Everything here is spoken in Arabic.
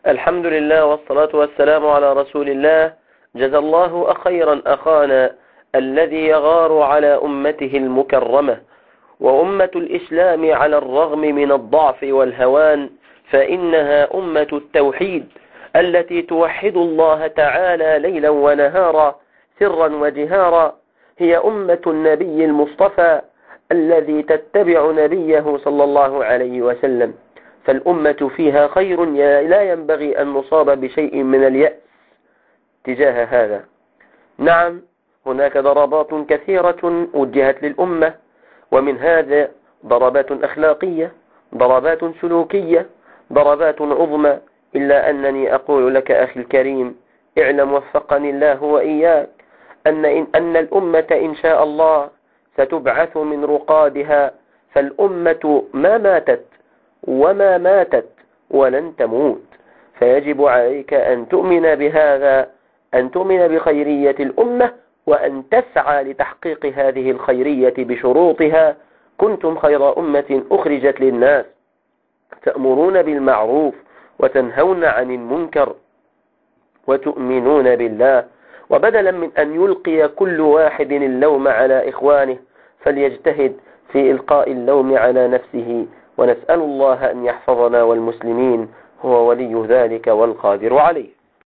الحمد لله والصلاة والسلام على رسول الله. جزى الله خيرا أخانا الذي يغار على أمته المكرمة. وأمة الإسلام على الرغم من الضعف والهوان فإنها أمة التوحيد التي توحد الله تعالى ليلا ونهارا سرا وجهارا. هي أمة النبي المصطفى الذي تتبع نبيه صلى الله عليه وسلم، فالأمة فيها خير لا ينبغي أن نصاب بشيء من اليأس تجاه هذا. نعم، هناك ضربات كثيرة وجهت للأمة، ومن هذا ضربات أخلاقية، ضربات سلوكية، ضربات عظمى، إلا أنني أقول لك أخي الكريم، اعلم وفقني الله وإياك أن الأمة إن شاء الله ستبعث من رقادها، فالأمة ما ماتت وما ماتت ولن تموت، فيجب عليك أن تؤمن بهذا، أن تؤمن بخيرية الأمة، وأن تسعى لتحقيق هذه الخيرية بشروطها. كنتم خير أمة أخرجت للناس تأمرون بالمعروف وتنهون عن المنكر وتؤمنون بالله. وبدلا من أن يلقي كل واحد اللوم على إخوانه فليجتهد في إلقاء اللوم على نفسه، ونسأل الله أن يحفظنا والمسلمين، هو ولي ذلك والقادر عليه.